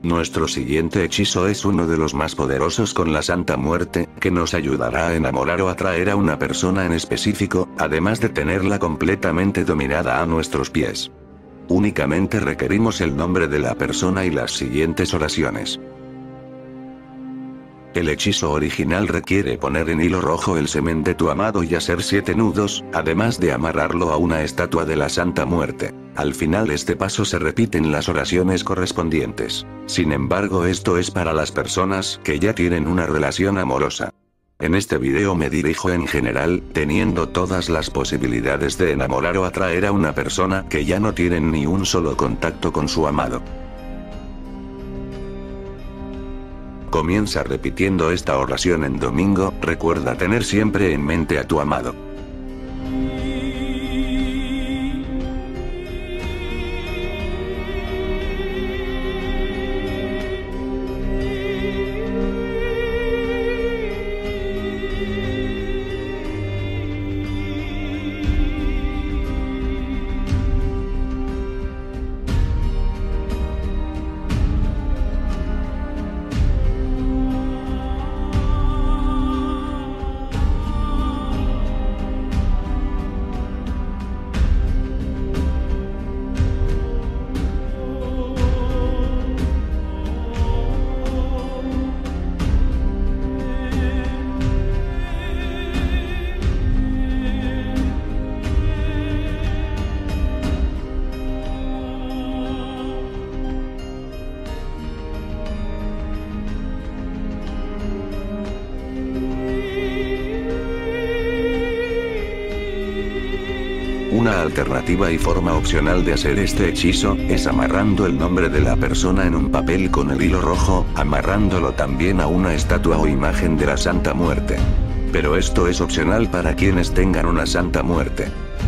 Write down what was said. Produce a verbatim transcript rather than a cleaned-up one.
Nuestro siguiente hechizo es uno de los más poderosos con la Santa Muerte, que nos ayudará a enamorar o atraer a una persona en específico, además de tenerla completamente dominada a nuestros pies. Únicamente requerimos el nombre de la persona y las siguientes oraciones. El hechizo original requiere poner en hilo rojo el semen de tu amado y hacer siete nudos, además de amarrarlo a una estatua de la Santa Muerte. Al final de este paso se repiten las oraciones correspondientes. Sin embargo, esto es para las personas que ya tienen una relación amorosa. En este video me dirijo en general, teniendo todas las posibilidades de enamorar o atraer a una persona que ya no tienen ni un solo contacto con su amado. Comienza repitiendo esta oración en domingo, recuerda tener siempre en mente a tu amado. Una alternativa y forma opcional de hacer este hechizo, es amarrando el nombre de la persona en un papel con el hilo rojo, amarrándolo también a una estatua o imagen de la Santa Muerte. Pero esto es opcional para quienes tengan una Santa Muerte.